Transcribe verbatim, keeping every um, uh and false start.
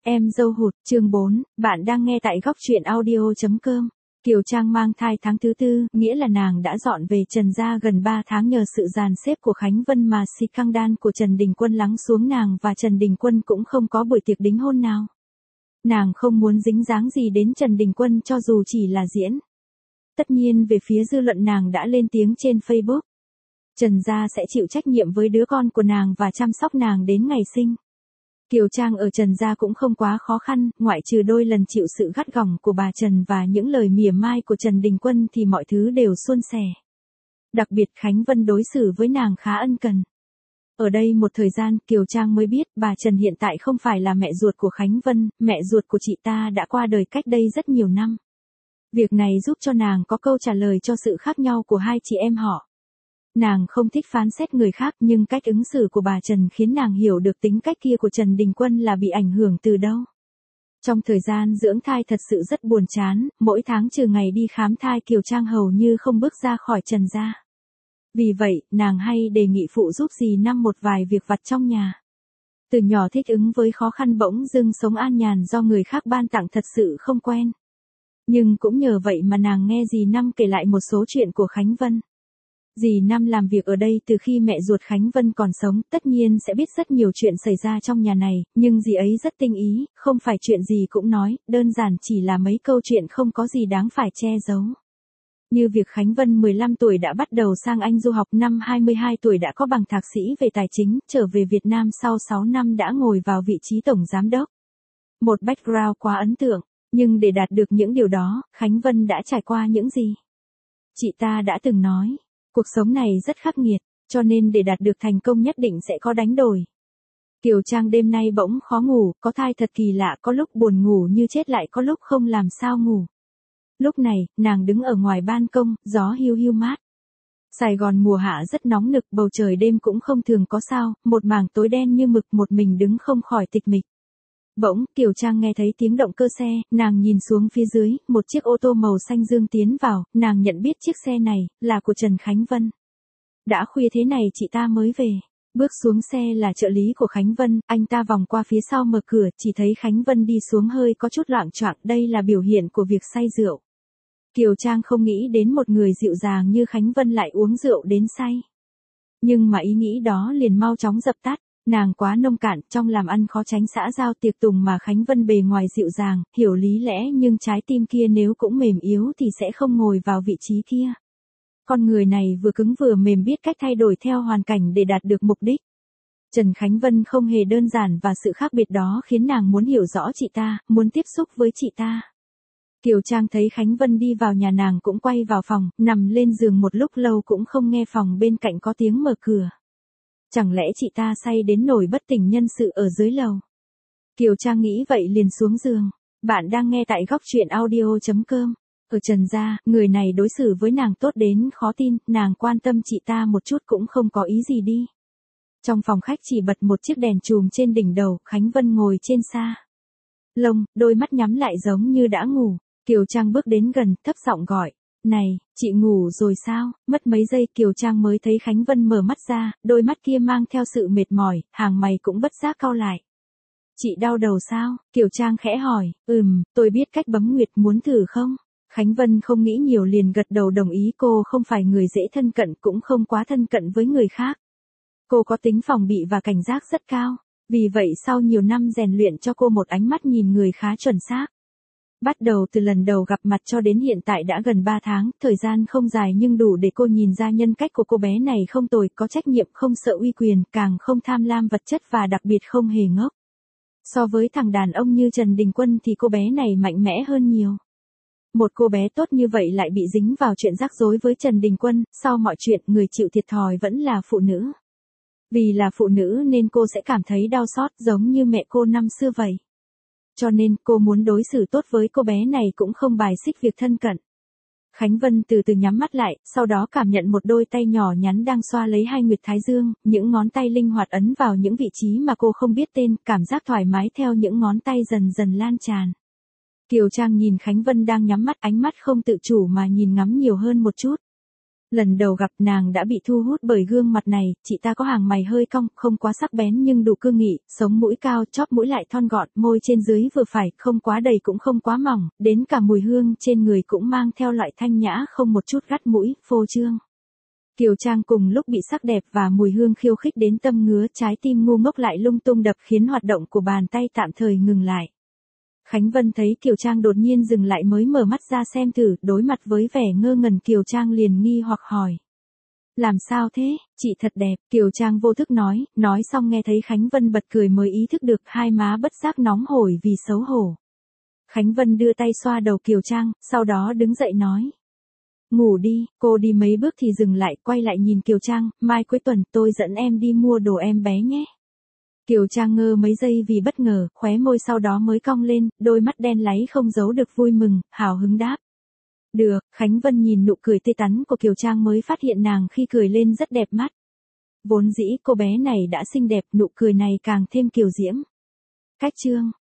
Em dâu hụt, chương bốn, bạn đang nghe tại góc truyện audio chấm com. Kiều Trang mang thai tháng thứ tư, nghĩa là nàng đã dọn về Trần gia gần ba tháng nhờ sự dàn xếp của Khánh Vân mà si căng đan của Trần Đình Quân lắng xuống nàng và Trần Đình Quân cũng không có buổi tiệc đính hôn nào. Nàng không muốn dính dáng gì đến Trần Đình Quân cho dù chỉ là diễn. Tất nhiên về phía dư luận nàng đã lên tiếng trên Facebook. Trần gia sẽ chịu trách nhiệm với đứa con của nàng và chăm sóc nàng đến ngày sinh. Kiều Trang ở Trần gia cũng không quá khó khăn, ngoại trừ đôi lần chịu sự gắt gỏng của bà Trần và những lời mỉa mai của Trần Đình Quân thì mọi thứ đều suôn sẻ. Đặc biệt Khánh Vân đối xử với nàng khá ân cần. Ở đây một thời gian Kiều Trang mới biết bà Trần hiện tại không phải là mẹ ruột của Khánh Vân, mẹ ruột của chị ta đã qua đời cách đây rất nhiều năm. Việc này giúp cho nàng có câu trả lời cho sự khác nhau của hai chị em họ. Nàng không thích phán xét người khác nhưng cách ứng xử của bà Trần khiến nàng hiểu được tính cách kia của Trần Đình Quân là bị ảnh hưởng từ đâu. Trong thời gian dưỡng thai thật sự rất buồn chán, mỗi tháng trừ ngày đi khám thai Kiều Trang hầu như không bước ra khỏi Trần gia. Vì vậy, nàng hay đề nghị phụ giúp dì Năm một vài việc vặt trong nhà. Từ nhỏ thích ứng với khó khăn bỗng dưng sống an nhàn do người khác ban tặng thật sự không quen. Nhưng cũng nhờ vậy mà nàng nghe dì Năm kể lại một số chuyện của Khánh Vân. Dì Năm làm việc ở đây từ khi mẹ ruột Khánh Vân còn sống, tất nhiên sẽ biết rất nhiều chuyện xảy ra trong nhà này, nhưng dì ấy rất tinh ý, không phải chuyện gì cũng nói, đơn giản chỉ là mấy câu chuyện không có gì đáng phải che giấu. Như việc Khánh Vân mười lăm tuổi đã bắt đầu sang Anh du học, năm hai mươi hai tuổi đã có bằng thạc sĩ về tài chính, trở về Việt Nam sau sáu năm đã ngồi vào vị trí tổng giám đốc. Một background quá ấn tượng, nhưng để đạt được những điều đó, Khánh Vân đã trải qua những gì? Chị ta đã từng nói. Cuộc sống này rất khắc nghiệt, cho nên để đạt được thành công nhất định sẽ có đánh đổi. Kiều Trang đêm nay bỗng khó ngủ, có thai thật kỳ lạ, có lúc buồn ngủ như chết lại có lúc không làm sao ngủ. Lúc này, nàng đứng ở ngoài ban công, gió hiu hiu mát. Sài Gòn mùa hạ rất nóng nực, bầu trời đêm cũng không thường có sao, một mảng tối đen như mực, một mình đứng không khỏi tịch mịch. Bỗng, Kiều Trang nghe thấy tiếng động cơ xe, nàng nhìn xuống phía dưới, một chiếc ô tô màu xanh dương tiến vào, nàng nhận biết chiếc xe này, là của Trần Khánh Vân. Đã khuya thế này chị ta mới về. Bước xuống xe là trợ lý của Khánh Vân, anh ta vòng qua phía sau mở cửa, chỉ thấy Khánh Vân đi xuống hơi có chút loạng choạng, đây là biểu hiện của việc say rượu. Kiều Trang không nghĩ đến một người dịu dàng như Khánh Vân lại uống rượu đến say. Nhưng mà ý nghĩ đó liền mau chóng dập tắt. Nàng quá nông cạn, trong làm ăn khó tránh xã giao tiệc tùng mà Khánh Vân bề ngoài dịu dàng, hiểu lý lẽ nhưng trái tim kia nếu cũng mềm yếu thì sẽ không ngồi vào vị trí kia. Con người này vừa cứng vừa mềm, biết cách thay đổi theo hoàn cảnh để đạt được mục đích. Trần Khánh Vân không hề đơn giản và sự khác biệt đó khiến nàng muốn hiểu rõ chị ta, muốn tiếp xúc với chị ta. Kiều Trang thấy Khánh Vân đi vào nhà nàng cũng quay vào phòng, nằm lên giường một lúc lâu cũng không nghe phòng bên cạnh có tiếng mở cửa. Chẳng lẽ chị ta say đến nổi bất tỉnh nhân sự ở dưới lầu? Kiều Trang nghĩ vậy liền xuống giường. Bạn đang nghe tại góc truyện audio chấm com. Ở Trần gia, người này đối xử với nàng tốt đến khó tin, nàng quan tâm chị ta một chút cũng không có ý gì đi. Trong phòng khách chỉ bật một chiếc đèn chùm trên đỉnh đầu, Khánh Vân ngồi trên sa lông, đôi mắt nhắm lại giống như đã ngủ. Kiều Trang bước đến gần, thấp giọng gọi. Này, chị ngủ rồi sao? Mất mấy giây Kiều Trang mới thấy Khánh Vân mở mắt ra, đôi mắt kia mang theo sự mệt mỏi, hàng mày cũng bất giác cau lại. Chị đau đầu sao? Kiều Trang khẽ hỏi. Ừm, tôi biết cách bấm nguyệt, muốn thử không? Khánh Vân không nghĩ nhiều liền gật đầu đồng ý, cô không phải người dễ thân cận cũng không quá thân cận với người khác. Cô có tính phòng bị và cảnh giác rất cao, vì vậy sau nhiều năm rèn luyện cho cô một ánh mắt nhìn người khá chuẩn xác. Bắt đầu từ lần đầu gặp mặt cho đến hiện tại đã gần ba tháng, thời gian không dài nhưng đủ để cô nhìn ra nhân cách của cô bé này không tồi, có trách nhiệm, không sợ uy quyền, càng không tham lam vật chất và đặc biệt không hề ngốc. So với thằng đàn ông như Trần Đình Quân thì cô bé này mạnh mẽ hơn nhiều. Một cô bé tốt như vậy lại bị dính vào chuyện rắc rối với Trần Đình Quân, sau mọi chuyện người chịu thiệt thòi vẫn là phụ nữ. Vì là phụ nữ nên cô sẽ cảm thấy đau xót giống như mẹ cô năm xưa vậy. Cho nên cô muốn đối xử tốt với cô bé này cũng không bài xích việc thân cận. Khánh Vân từ từ nhắm mắt lại, sau đó cảm nhận một đôi tay nhỏ nhắn đang xoa lấy hai nguyệt thái dương, những ngón tay linh hoạt ấn vào những vị trí mà cô không biết tên, cảm giác thoải mái theo những ngón tay dần dần lan tràn. Kiều Trang nhìn Khánh Vân đang nhắm mắt, ánh mắt không tự chủ mà nhìn ngắm nhiều hơn một chút. Lần đầu gặp nàng đã bị thu hút bởi gương mặt này, chị ta có hàng mày hơi cong, không quá sắc bén nhưng đủ cương nghị, sống mũi cao, chóp mũi lại thon gọn, môi trên dưới vừa phải, không quá đầy cũng không quá mỏng, đến cả mùi hương trên người cũng mang theo loại thanh nhã không một chút gắt mũi, phô trương. Kiều Trang cùng lúc bị sắc đẹp và mùi hương khiêu khích đến tâm ngứa, trái tim ngu ngốc lại lung tung đập khiến hoạt động của bàn tay tạm thời ngừng lại. Khánh Vân thấy Kiều Trang đột nhiên dừng lại mới mở mắt ra xem thử, đối mặt với vẻ ngơ ngẩn Kiều Trang liền nghi hoặc hỏi. Làm sao thế, chị thật đẹp, Kiều Trang vô thức nói, nói xong nghe thấy Khánh Vân bật cười mới ý thức được hai má bất giác nóng hổi vì xấu hổ. Khánh Vân đưa tay xoa đầu Kiều Trang, sau đó đứng dậy nói. Ngủ đi, cô đi mấy bước thì dừng lại, quay lại nhìn Kiều Trang, mai cuối tuần tôi dẫn em đi mua đồ em bé nhé. Kiều Trang ngơ mấy giây vì bất ngờ, khóe môi sau đó mới cong lên, đôi mắt đen láy không giấu được vui mừng, hào hứng đáp. Được, Khánh Vân nhìn nụ cười tươi tắn của Kiều Trang mới phát hiện nàng khi cười lên rất đẹp mắt. Vốn dĩ cô bé này đã xinh đẹp, nụ cười này càng thêm kiều diễm. Cách chương